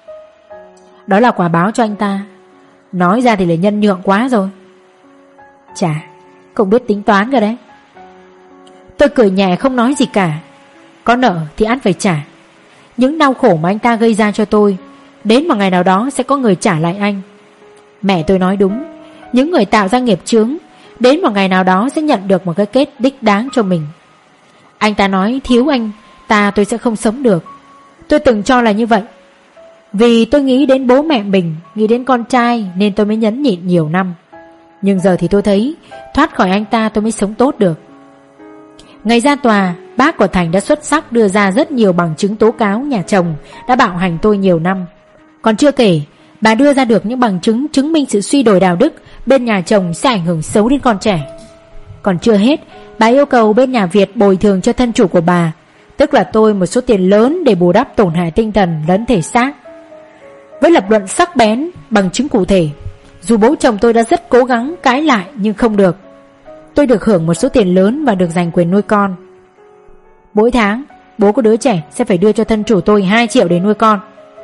Đó là quả báo cho anh ta. Nói ra thì là nhân nhượng quá rồi. Chà, không biết tính toán rồi đấy. Tôi cười nhẹ không nói gì cả. Có nợ thì ắt phải trả. Những đau khổ mà anh ta gây ra cho tôi, đến một ngày nào đó sẽ có người trả lại anh. Mẹ tôi nói đúng. Những người tạo ra nghiệp chướng, đến một ngày nào đó sẽ nhận được một cái kết đích đáng cho mình. Anh ta nói thiếu anh ta tôi sẽ không sống được. Tôi từng cho là như vậy. Vì tôi nghĩ đến bố mẹ mình, nghĩ đến con trai, nên tôi mới nhẫn nhịn nhiều năm. Nhưng giờ thì tôi thấy thoát khỏi anh ta tôi mới sống tốt được. Ngày ra tòa, bác của Thành đã xuất sắc đưa ra rất nhiều bằng chứng tố cáo nhà chồng đã bạo hành tôi nhiều năm. Còn chưa kể, bà đưa ra được những bằng chứng chứng minh sự suy đồi đạo đức bên nhà chồng sẽ ảnh hưởng xấu đến con trẻ. Còn chưa hết, bà yêu cầu bên nhà Việt bồi thường cho thân chủ của bà, tức là tôi, một số tiền lớn để bù đắp tổn hại tinh thần lẫn thể xác. Với lập luận sắc bén, bằng chứng cụ thể, dù bố chồng tôi đã rất cố gắng cãi lại nhưng không được. Tôi được hưởng một số tiền lớn và được giành quyền nuôi con. Mỗi tháng, bố của đứa trẻ sẽ phải đưa cho thân chủ tôi hai triệu để nuôi con.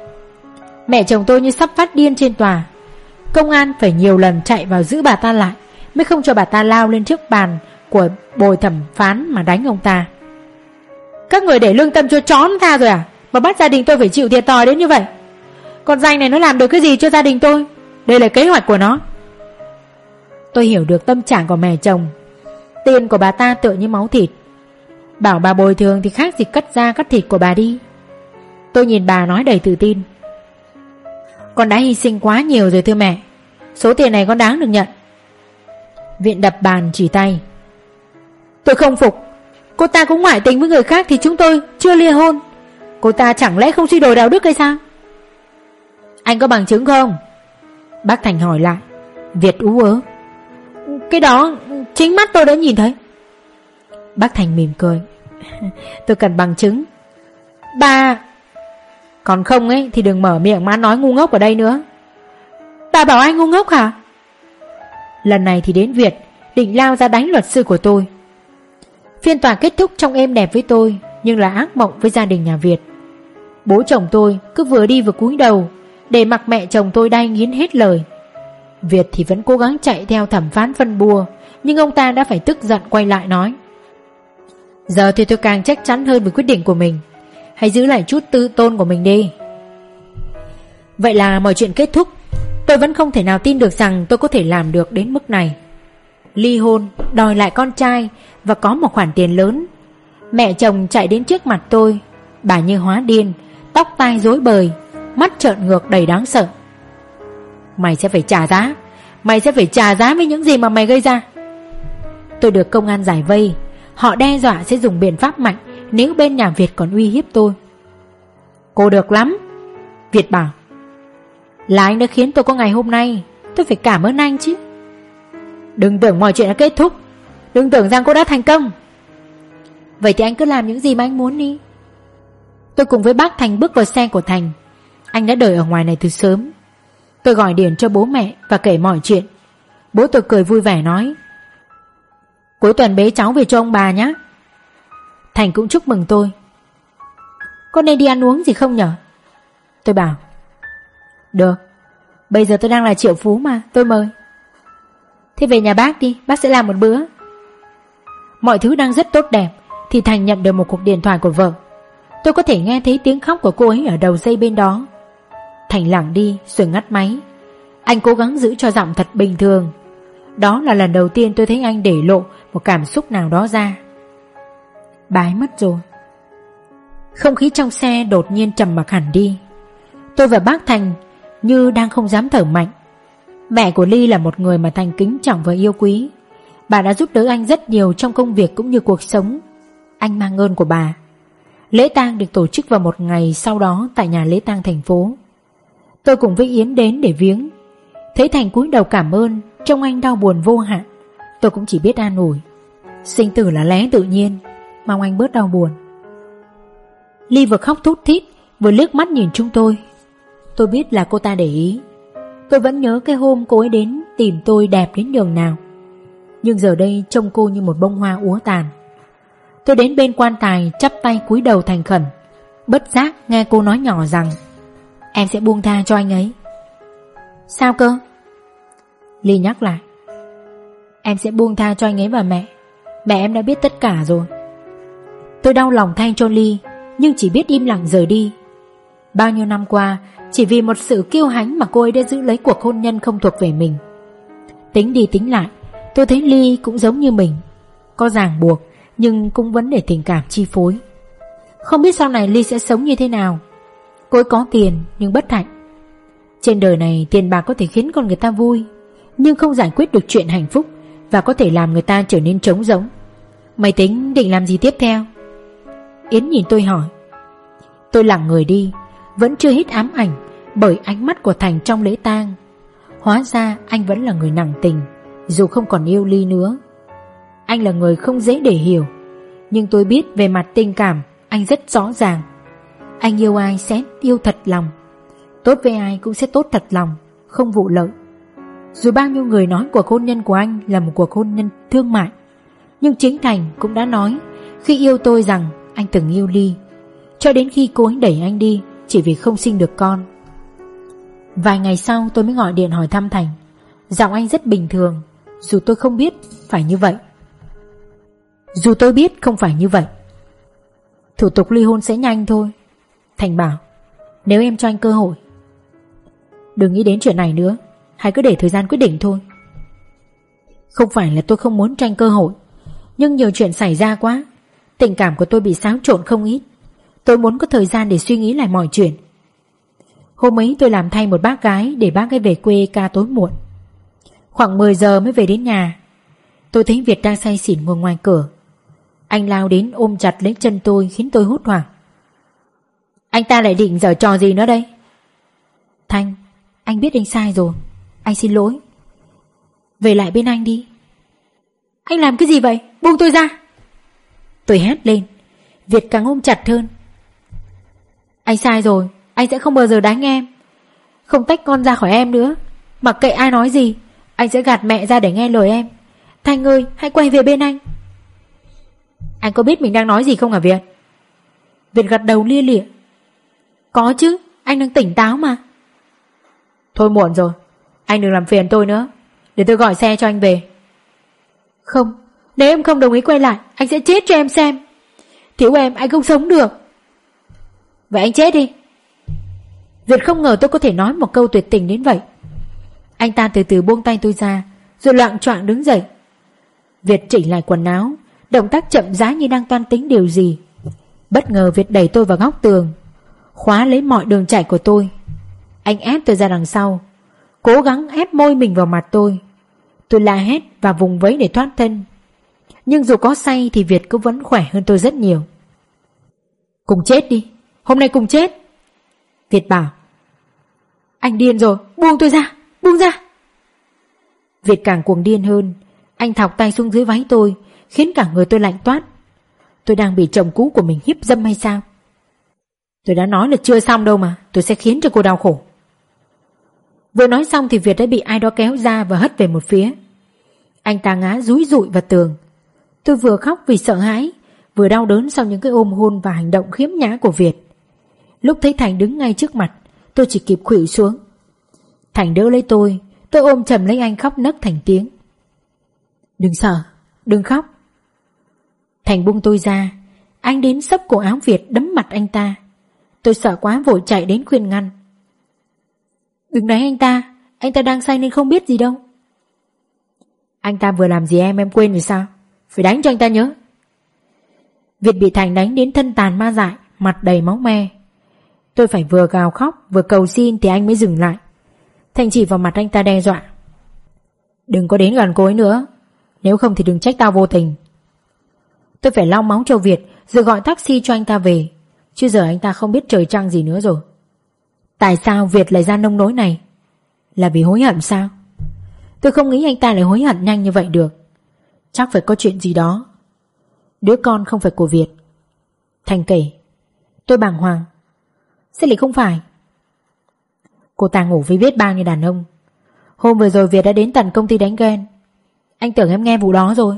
Mẹ chồng tôi như sắp phát điên trên tòa. Công an phải nhiều lần chạy vào giữ bà ta lại, mới không cho bà ta lao lên trước bàn của bồi thẩm phán mà đánh ông ta. Các người để lương tâm cho chó nó tha rồi à? Mà bắt gia đình tôi phải chịu thiệt thòi đến như vậy. Con danh này nó làm được cái gì cho gia đình tôi? Đây là kế hoạch của nó. Tôi hiểu được tâm trạng của mẹ chồng. Tiền của bà ta tựa như máu thịt. Bảo bà bồi thường thì khác gì cắt da cắt thịt của bà đi. Tôi nhìn bà nói đầy tự tin. Con đã hy sinh quá nhiều rồi thưa mẹ. Số tiền này con đáng được nhận. Viện đập bàn chỉ tay. Tôi không phục. Cô ta cũng ngoại tình với người khác thì chúng tôi chưa ly hôn. Cô ta chẳng lẽ không suy đồi đạo đức hay sao? Anh có bằng chứng không? Bác Thành hỏi lại. Việt ú ớ. Cái đó chính mắt tôi đã nhìn thấy. Bác Thành mỉm cười. Tôi cần bằng chứng. Bà... Còn không ấy thì đừng mở miệng mà nói ngu ngốc ở đây nữa. Bà bảo anh ngu ngốc hả? Lần này thì đến Việt định lao ra đánh luật sư của tôi. Phiên tòa kết thúc trong êm đẹp với tôi, nhưng là ác mộng với gia đình nhà Việt. Bố chồng tôi cứ vừa đi vừa cúi đầu, để mặc mẹ chồng tôi đay nghiến hết lời. Việt thì vẫn cố gắng chạy theo thẩm phán phân bua, nhưng ông ta đã phải tức giận quay lại nói. Giờ thì tôi càng chắc chắn hơn về quyết định của mình. Hãy giữ lại chút tự tôn của mình đi. Vậy là mọi chuyện kết thúc. Tôi vẫn không thể nào tin được rằng tôi có thể làm được đến mức này. Ly hôn, đòi lại con trai và có một khoản tiền lớn. Mẹ chồng chạy đến trước mặt tôi. Bà như hóa điên, tóc tai rối bời, mắt trợn ngược đầy đáng sợ. Mày sẽ phải trả giá. mày sẽ phải trả giá với những gì mà mày gây ra. Tôi được công an giải vây. Họ đe dọa sẽ dùng biện pháp mạnh nếu bên nhà Việt còn uy hiếp tôi. Cô được lắm, Việt bảo. Là anh đã khiến tôi có ngày hôm nay, tôi phải cảm ơn anh chứ. Đừng tưởng mọi chuyện đã kết thúc, đừng tưởng rằng cô đã thành công. Vậy thì anh cứ làm những gì mà anh muốn đi. Tôi cùng với bác Thành bước vào xe của Thành. Anh đã đợi ở ngoài này từ sớm. Tôi gọi điện cho bố mẹ và kể mọi chuyện. Bố tôi cười vui vẻ nói: cuối tuần bế cháu về cho ông bà nhé. Thành cũng chúc mừng tôi. Có nên đi ăn uống gì không nhở? Tôi bảo: được, bây giờ tôi đang là triệu phú mà, tôi mời. Thế về nhà bác đi, bác sẽ làm một bữa. Mọi thứ đang rất tốt đẹp thì Thành nhận được một cuộc điện thoại của vợ. Tôi có thể nghe thấy tiếng khóc của cô ấy ở đầu dây bên đó. Thành lảng đi rồi ngắt máy. Anh cố gắng giữ cho giọng thật bình thường. Đó là lần đầu tiên tôi thấy anh để lộ một cảm xúc nào đó ra. Bà ấy mất rồi. Không khí trong xe đột nhiên trầm mặc hẳn đi. Tôi và bác Thành như đang không dám thở mạnh. Mẹ của Ly là một người mà Thành kính trọng và yêu quý. Bà đã giúp đỡ anh rất nhiều trong công việc cũng như cuộc sống. Anh mang ơn của bà. Lễ tang được tổ chức vào một ngày sau đó tại nhà lễ tang thành phố. Tôi cùng với Yến đến để viếng. Thấy Thành cúi đầu cảm ơn, trông anh đau buồn vô hạn. Tôi cũng chỉ biết an ủi: sinh tử là lẽ tự nhiên, mong anh bớt đau buồn. Ly vừa khóc thút thít vừa liếc mắt nhìn chúng tôi. Tôi biết là cô ta để ý. Tôi vẫn nhớ cái hôm cô ấy đến tìm tôi đẹp đến nhường nào. Nhưng giờ đây trông cô như một bông hoa úa tàn. Tôi đến bên quan tài chắp tay cúi đầu thành khẩn. Bất giác nghe cô nói nhỏ rằng em sẽ buông tha cho anh ấy. Sao cơ? Ly nhắc lại: em sẽ buông tha cho anh ấy và mẹ. Mẹ em đã biết tất cả rồi. Tôi đau lòng thay cho Ly, nhưng chỉ biết im lặng rời đi. Bao nhiêu năm qua, chỉ vì một sự kiêu hãnh mà cô ấy đã giữ lấy cuộc hôn nhân không thuộc về mình. Tính đi tính lại, tôi thấy Ly cũng giống như mình, có ràng buộc nhưng cũng vẫn để tình cảm chi phối. Không biết sau này Ly sẽ sống như thế nào. Cô ấy có tiền nhưng bất hạnh. Trên đời này tiền bạc có thể khiến con người ta vui, nhưng không giải quyết được chuyện hạnh phúc và có thể làm người ta trở nên trống rỗng. Mày tính định làm gì tiếp theo? Yến nhìn tôi hỏi. Tôi lặng người đi, vẫn chưa hết ám ảnh bởi ánh mắt của Thành trong lễ tang. Hóa ra anh vẫn là người nặng tình, dù không còn yêu Ly nữa. Anh là người không dễ để hiểu, nhưng tôi biết về mặt tình cảm anh rất rõ ràng. Anh yêu ai sẽ yêu thật lòng, tốt với ai cũng sẽ tốt thật lòng, không vụ lợi. Dù bao nhiêu người nói cuộc hôn nhân của anh là một cuộc hôn nhân thương mại, nhưng chính Thành cũng đã nói khi yêu tôi rằng anh từng yêu Ly, cho đến khi cô ấy đẩy anh đi chỉ vì không sinh được con. Vài ngày sau tôi mới gọi điện hỏi thăm Thành. Giọng anh rất bình thường, dù tôi không biết phải như vậy. Dù tôi biết không phải như vậy. Thủ tục ly hôn sẽ nhanh thôi. Thành bảo: nếu em cho anh cơ hội. Đừng nghĩ đến chuyện này nữa, hãy cứ để thời gian quyết định thôi. Không phải là tôi không muốn cho anh cơ hội, nhưng nhiều chuyện xảy ra quá. Tình cảm của tôi bị xáo trộn không ít. Tôi muốn có thời gian để suy nghĩ lại mọi chuyện. Hôm ấy tôi làm thay một bác gái để bác ấy về quê ca tối muộn. Khoảng mười giờ mới về đến nhà. Tôi thấy Việt đang say xỉn ngồi ngoài cửa. Anh lao đến ôm chặt lấy chân tôi khiến tôi hốt hoảng. Anh ta lại định giở trò gì nữa đây? Thanh, anh biết anh sai rồi, anh xin lỗi. Về lại bên anh đi. Anh làm cái gì vậy? Buông tôi ra. Tôi hét lên. Việt càng ôm chặt hơn. Anh sai rồi, anh sẽ không bao giờ đánh em, không tách con ra khỏi em nữa. Mặc kệ ai nói gì, anh sẽ gạt mẹ ra để nghe lời em. Thanh ơi, hãy quay về bên anh. Anh có biết mình đang nói gì không hả Việt? Việt gật đầu lia lịa. Có chứ, anh đang tỉnh táo mà. Thôi muộn rồi, anh đừng làm phiền tôi nữa, để tôi gọi xe cho anh về. Không, nếu em không đồng ý quay lại, anh sẽ chết cho em xem. Thiếu em anh không sống được. Vậy anh chết đi. Việt không ngờ tôi có thể nói một câu tuyệt tình đến vậy. Anh ta từ từ buông tay tôi ra, rồi loạng choạng đứng dậy. Việt chỉnh lại quần áo, động tác chậm rãi như đang toan tính điều gì. Bất ngờ Việt đẩy tôi vào góc tường, khóa lấy mọi đường chạy của tôi. Anh ép tôi ra đằng sau. cố gắng ép môi mình vào mặt tôi. Tôi la hét và vùng vẫy để thoát thân. Nhưng dù có say thì Việt cứ vẫn khỏe hơn tôi rất nhiều. Cùng chết đi, hôm nay cùng chết. Việt bảo. Anh điên rồi, buông tôi ra, buông ra. Việt càng cuồng điên hơn. Anh thọc tay xuống dưới váy tôi, khiến cả người tôi lạnh toát. Tôi đang bị chồng cũ của mình hiếp dâm hay sao? Tôi đã nói là chưa xong đâu mà, tôi sẽ khiến cho cô đau khổ. Vừa nói xong thì Việt đã bị ai đó kéo ra và hất về một phía. Anh ta ngã dúi dụi vào tường. Tôi vừa khóc vì sợ hãi, vừa đau đớn sau những cái ôm hôn và hành động khiếm nhã của Việt. Lúc thấy Thành đứng ngay trước mặt, tôi chỉ kịp khuỵu xuống. Thành đỡ lấy tôi, tôi ôm chầm lấy anh khóc nấc thành tiếng. Đừng sợ, đừng khóc. Thành buông tôi ra. Anh đến xấp cổ áo Việt đấm mặt anh ta. Tôi sợ quá vội chạy đến khuyên ngăn. Đừng đánh anh ta, anh ta đang say nên không biết gì đâu. Anh ta vừa làm gì em em quên rồi sao? Phải đánh cho anh ta nhớ. Việt bị Thành đánh đến thân tàn ma dại, mặt đầy máu me. Tôi phải vừa gào khóc vừa cầu xin thì anh mới dừng lại. Thành chỉ vào mặt anh ta đe dọa. Đừng có đến gần cô ấy nữa, nếu không thì đừng trách tao vô tình. Tôi phải lau máu cho Việt rồi gọi taxi cho anh ta về. Chứ giờ anh ta không biết trời trăng gì nữa rồi. Tại sao Việt lại ra nông nỗi này? Là vì hối hận sao? Tôi không nghĩ anh ta lại hối hận nhanh như vậy được. Chắc phải có chuyện gì đó. Đứa con không phải của Việt. Thành kể. Tôi bàng hoàng. Sẽ lại không phải. Cô ta ngủ với biết bao nhiêu đàn ông. Hôm vừa rồi Việt đã đến tận công ty đánh ghen. Anh tưởng em nghe vụ đó rồi.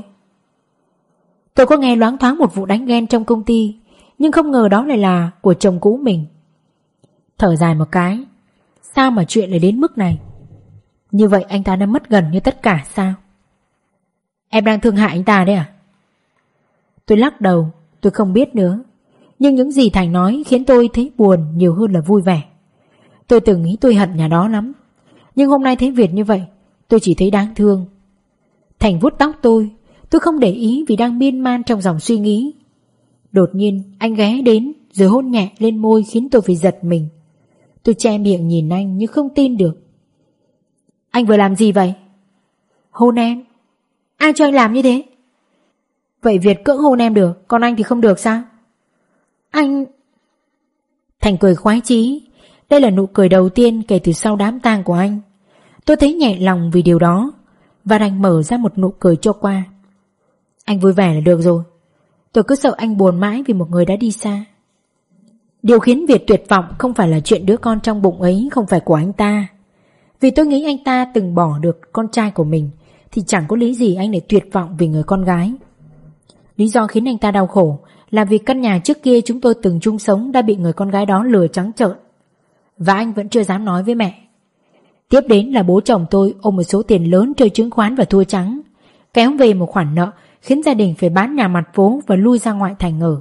Tôi có nghe loáng thoáng một vụ đánh ghen trong công ty, nhưng không ngờ đó lại là của chồng cũ mình. Thở dài một cái. Sao mà chuyện lại đến mức này? Như vậy anh ta đã mất gần như tất cả sao? Em đang thương hại anh ta đấy à? Tôi lắc đầu. Tôi không biết nữa. Nhưng những gì Thành nói khiến tôi thấy buồn nhiều hơn là vui vẻ. Tôi từng nghĩ tôi hận nhà đó lắm, nhưng hôm nay thấy Việt như vậy, tôi chỉ thấy đáng thương. Thành vuốt tóc tôi. Tôi không để ý vì đang miên man trong dòng suy nghĩ. Đột nhiên anh ghé đến rồi hôn nhẹ lên môi khiến tôi phải giật mình. Tôi che miệng nhìn anh nhưng không tin được. Anh vừa làm gì vậy? Hôn em. Ai cho anh làm như thế? Vậy Việt cưỡng hôn em được, còn anh thì không được sao? Anh... Thành cười khoái chí. Đây là nụ cười đầu tiên kể từ sau đám tang của anh. Tôi thấy nhẹ lòng vì điều đó, và đành mở ra một nụ cười cho qua. Anh vui vẻ là được rồi. Tôi cứ sợ anh buồn mãi vì một người đã đi xa. Điều khiến Việt tuyệt vọng không phải là chuyện đứa con trong bụng ấy không phải của anh ta. Vì tôi nghĩ anh ta từng bỏ được con trai của mình, thì chẳng có lý gì anh lại tuyệt vọng vì người con gái. Lý do khiến anh ta đau khổ là vì căn nhà trước kia chúng tôi từng chung sống đã bị người con gái đó lừa trắng trợn, và anh vẫn chưa dám nói với mẹ. Tiếp đến là bố chồng tôi ôm một số tiền lớn chơi chứng khoán và thua trắng, kéo về một khoản nợ khiến gia đình phải bán nhà mặt phố và lui ra ngoại thành ở.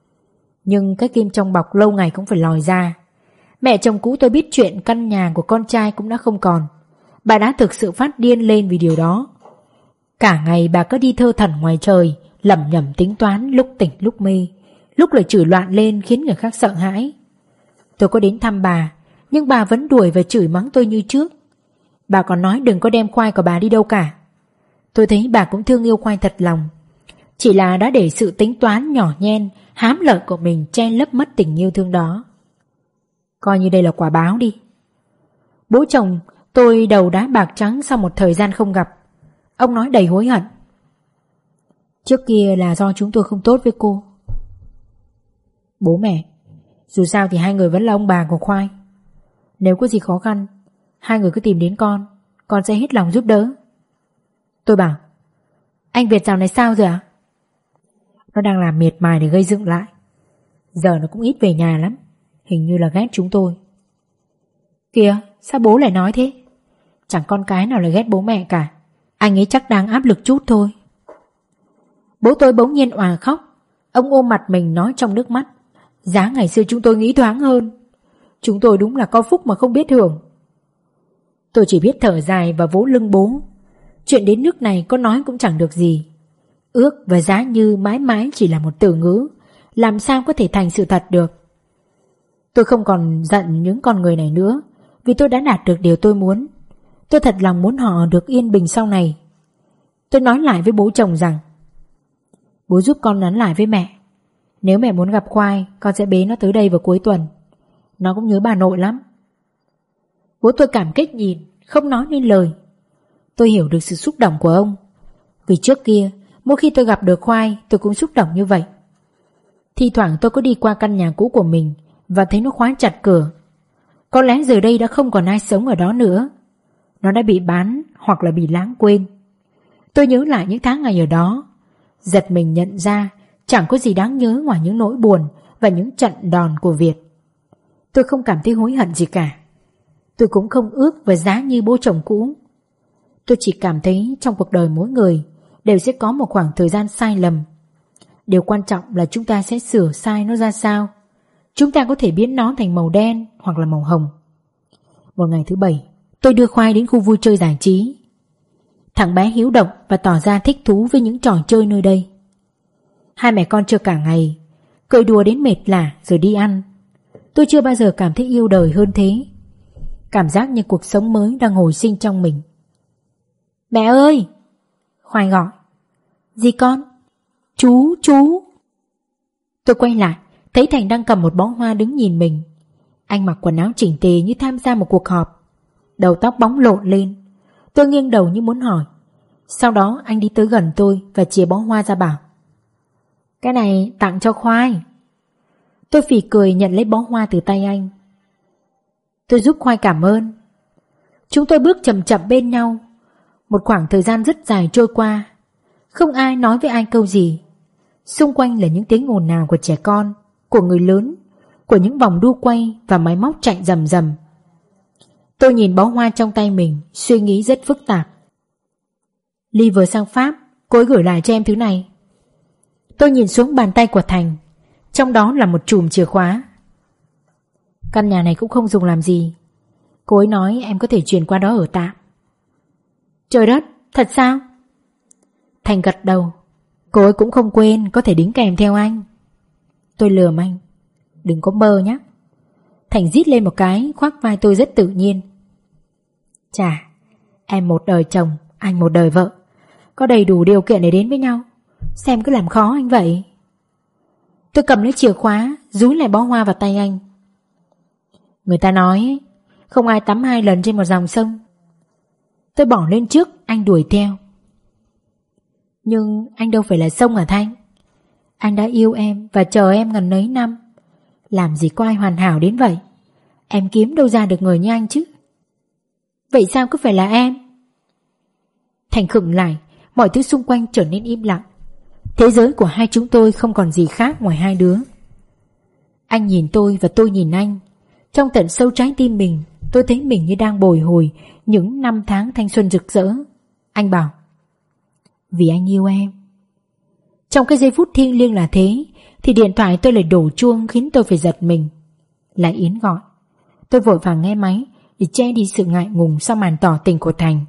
Nhưng cái kim trong bọc lâu ngày cũng phải lòi ra. Mẹ chồng cũ tôi biết chuyện căn nhà của con trai cũng đã không còn. Bà đã thực sự phát điên lên vì điều đó. Cả ngày bà cứ đi thơ thẩn ngoài trời, lẩm nhẩm tính toán, lúc tỉnh lúc mê, lúc lại chửi loạn lên khiến người khác sợ hãi. Tôi có đến thăm bà, nhưng bà vẫn đuổi và chửi mắng tôi như trước. Bà còn nói đừng có đem khoai của bà đi đâu cả. Tôi thấy bà cũng thương yêu khoai thật lòng, chỉ là đã để sự tính toán nhỏ nhen, hám lợi của mình che lấp mất tình yêu thương đó. Coi như đây là quả báo đi. Bố chồng tôi đầu đá bạc trắng sau một thời gian không gặp. Ông nói đầy hối hận. Trước kia là do chúng tôi không tốt với cô. Bố mẹ, dù sao thì hai người vẫn là ông bà của Khoai. Nếu có gì khó khăn, hai người cứ tìm đến con, con sẽ hết lòng giúp đỡ. Tôi bảo, anh Việt dạo này sao rồi ạ? À? Nó đang làm miệt mài để gây dựng lại. Giờ nó cũng ít về nhà lắm, hình như là ghét chúng tôi. Kìa, sao bố lại nói thế? Chẳng con cái nào lại ghét bố mẹ cả. Anh ấy chắc đang áp lực chút thôi. Bố tôi bỗng nhiên òa khóc. Ông ôm mặt mình nói trong nước mắt, giá ngày xưa chúng tôi nghĩ thoáng hơn. Chúng tôi đúng là có phúc mà không biết hưởng. Tôi chỉ biết thở dài và vỗ lưng bố. Chuyện đến nước này có nói cũng chẳng được gì. Ước và giá như mãi mãi chỉ là một từ ngữ, làm sao có thể thành sự thật được. Tôi không còn giận những con người này nữa, vì tôi đã đạt được điều tôi muốn. Tôi thật lòng muốn họ được yên bình sau này. Tôi nói lại với bố chồng rằng bố giúp con nhắn lại với mẹ. Nếu mẹ muốn gặp Khoai, con sẽ bế nó tới đây vào cuối tuần. Nó cũng nhớ bà nội lắm. Bố tôi cảm kích nhìn, không nói nên lời. Tôi hiểu được sự xúc động của ông. Vì trước kia, mỗi khi tôi gặp được Khoai, tôi cũng xúc động như vậy. Thi thoảng tôi có đi qua căn nhà cũ của mình và thấy nó khóa chặt cửa. Có lẽ giờ đây đã không còn ai sống ở đó nữa. Nó đã bị bán hoặc là bị lãng quên. Tôi nhớ lại những tháng ngày ở đó, giật mình nhận ra chẳng có gì đáng nhớ ngoài những nỗi buồn và những trận đòn của Việt. Tôi không cảm thấy hối hận gì cả. Tôi cũng không ước và giá như bố chồng cũ. Tôi chỉ cảm thấy trong cuộc đời mỗi người đều sẽ có một khoảng thời gian sai lầm. Điều quan trọng là chúng ta sẽ sửa sai nó ra sao. Chúng ta có thể biến nó thành màu đen hoặc là màu hồng. Một ngày thứ bảy, tôi đưa Khoai đến khu vui chơi giải trí. Thằng bé hiếu động và tỏ ra thích thú với những trò chơi nơi đây. Hai mẹ con chơi cả ngày, cười đùa đến mệt lả rồi đi ăn. Tôi chưa bao giờ cảm thấy yêu đời hơn thế. Cảm giác như cuộc sống mới đang hồi sinh trong mình. Mẹ ơi! Khoai gọi. Gì con? Chú, chú! Tôi quay lại, thấy Thành đang cầm một bó hoa đứng nhìn mình. Anh mặc quần áo chỉnh tề như tham gia một cuộc họp. Đầu tóc bóng lộn lên. Tôi nghiêng đầu như muốn hỏi. Sau đó anh đi tới gần tôi và chìa bó hoa ra bảo: Cái này tặng cho Khoai. Tôi phì cười nhận lấy bó hoa từ tay anh. Tôi giúp Khoai cảm ơn. Chúng tôi bước chậm chậm bên nhau. Một khoảng thời gian rất dài trôi qua. Không ai nói với ai câu gì. Xung quanh là những tiếng ồn ào của trẻ con, của người lớn, của những vòng đu quay và máy móc chạy rầm rầm. Tôi nhìn bó hoa trong tay mình, suy nghĩ rất phức tạp. Ly vừa sang Pháp, cô ấy gửi lại cho em thứ này. Tôi nhìn xuống bàn tay của Thành. Trong đó là một chùm chìa khóa. Căn nhà này cũng không dùng làm gì. Cô ấy nói em có thể chuyển qua đó ở tạm. Trời đất, thật sao? Thành gật đầu. Cô ấy cũng không quên có thể đính kèm theo anh. Tôi lườm anh. Đừng có mơ nhé. Thành rít lên một cái, khoác vai tôi rất tự nhiên. Chà, em một đời chồng, anh một đời vợ, có đầy đủ điều kiện để đến với nhau. Xem cứ làm khó anh vậy. Tôi cầm lấy chìa khóa, dúi lại bó hoa vào tay anh. Người ta nói không ai tắm hai lần trên một dòng sông. Tôi bỏ lên trước, anh đuổi theo. Nhưng anh đâu phải là sông hả Thanh? Anh đã yêu em và chờ em ngần ấy năm. Làm gì có ai hoàn hảo đến vậy. Em kiếm đâu ra được người như anh chứ. Vậy sao cứ phải là em? Thành khựng lại. Mọi thứ xung quanh trở nên im lặng. Thế giới của hai chúng tôi không còn gì khác ngoài hai đứa. Anh nhìn tôi và tôi nhìn anh. Trong tận sâu trái tim mình, tôi thấy mình như đang bồi hồi những năm tháng thanh xuân rực rỡ. Anh bảo: Vì anh yêu em. Trong cái giây phút thiêng liêng là thế, thì điện thoại tôi lại đổ chuông khiến tôi phải giật mình. Là Yến gọi. Tôi vội vàng nghe máy để che đi sự ngại ngùng sau màn tỏ tình của Thành.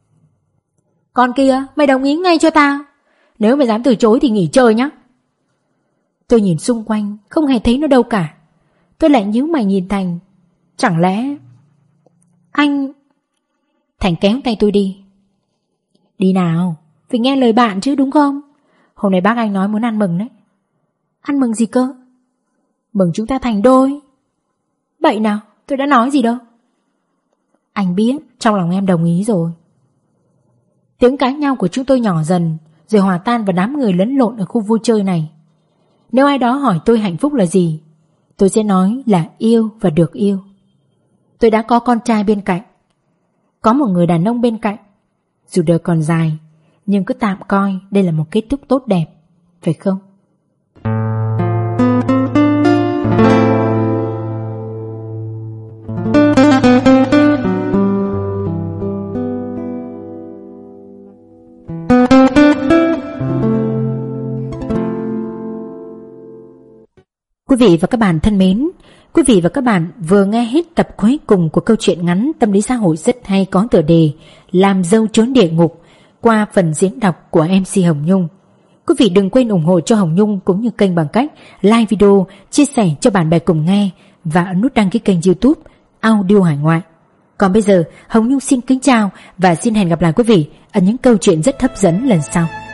Con kia, mày đồng ý ngay cho tao. Nếu mày dám từ chối thì nghỉ chơi nhá. Tôi nhìn xung quanh, không hề thấy nó đâu cả. Tôi lại nhíu mày nhìn Thành. Chẳng lẽ anh... Thành kéo tay tôi đi. Đi nào, phải nghe lời bạn chứ đúng không? Hôm nay bác anh nói muốn ăn mừng đấy. Ăn mừng gì cơ? Mừng chúng ta thành đôi. Bậy nào, tôi đã nói gì đâu. Anh biết, trong lòng em đồng ý rồi. Tiếng cãi nhau của chúng tôi nhỏ dần, rồi hòa tan vào đám người lẫn lộn ở khu vui chơi này. Nếu ai đó hỏi tôi hạnh phúc là gì, tôi sẽ nói là yêu và được yêu. Tôi đã có con trai bên cạnh, có một người đàn ông bên cạnh. Dù đời còn dài, nhưng cứ tạm coi đây là một kết thúc tốt đẹp, phải không? Quý vị và các bạn thân mến, quý vị và các bạn vừa nghe hết tập cuối cùng của câu chuyện ngắn tâm lý xã hội rất hay có tựa đề Làm dâu trốn địa ngục qua phần diễn đọc của em xê Hồng Nhung. Quý vị đừng quên ủng hộ cho Hồng Nhung cũng như kênh bằng cách like video, chia sẻ cho bạn bè cùng nghe và ấn nút đăng ký kênh YouTube Audio Hải Ngoại. Còn bây giờ Hồng Nhung xin kính chào và xin hẹn gặp lại quý vị ở những câu chuyện rất hấp dẫn lần sau.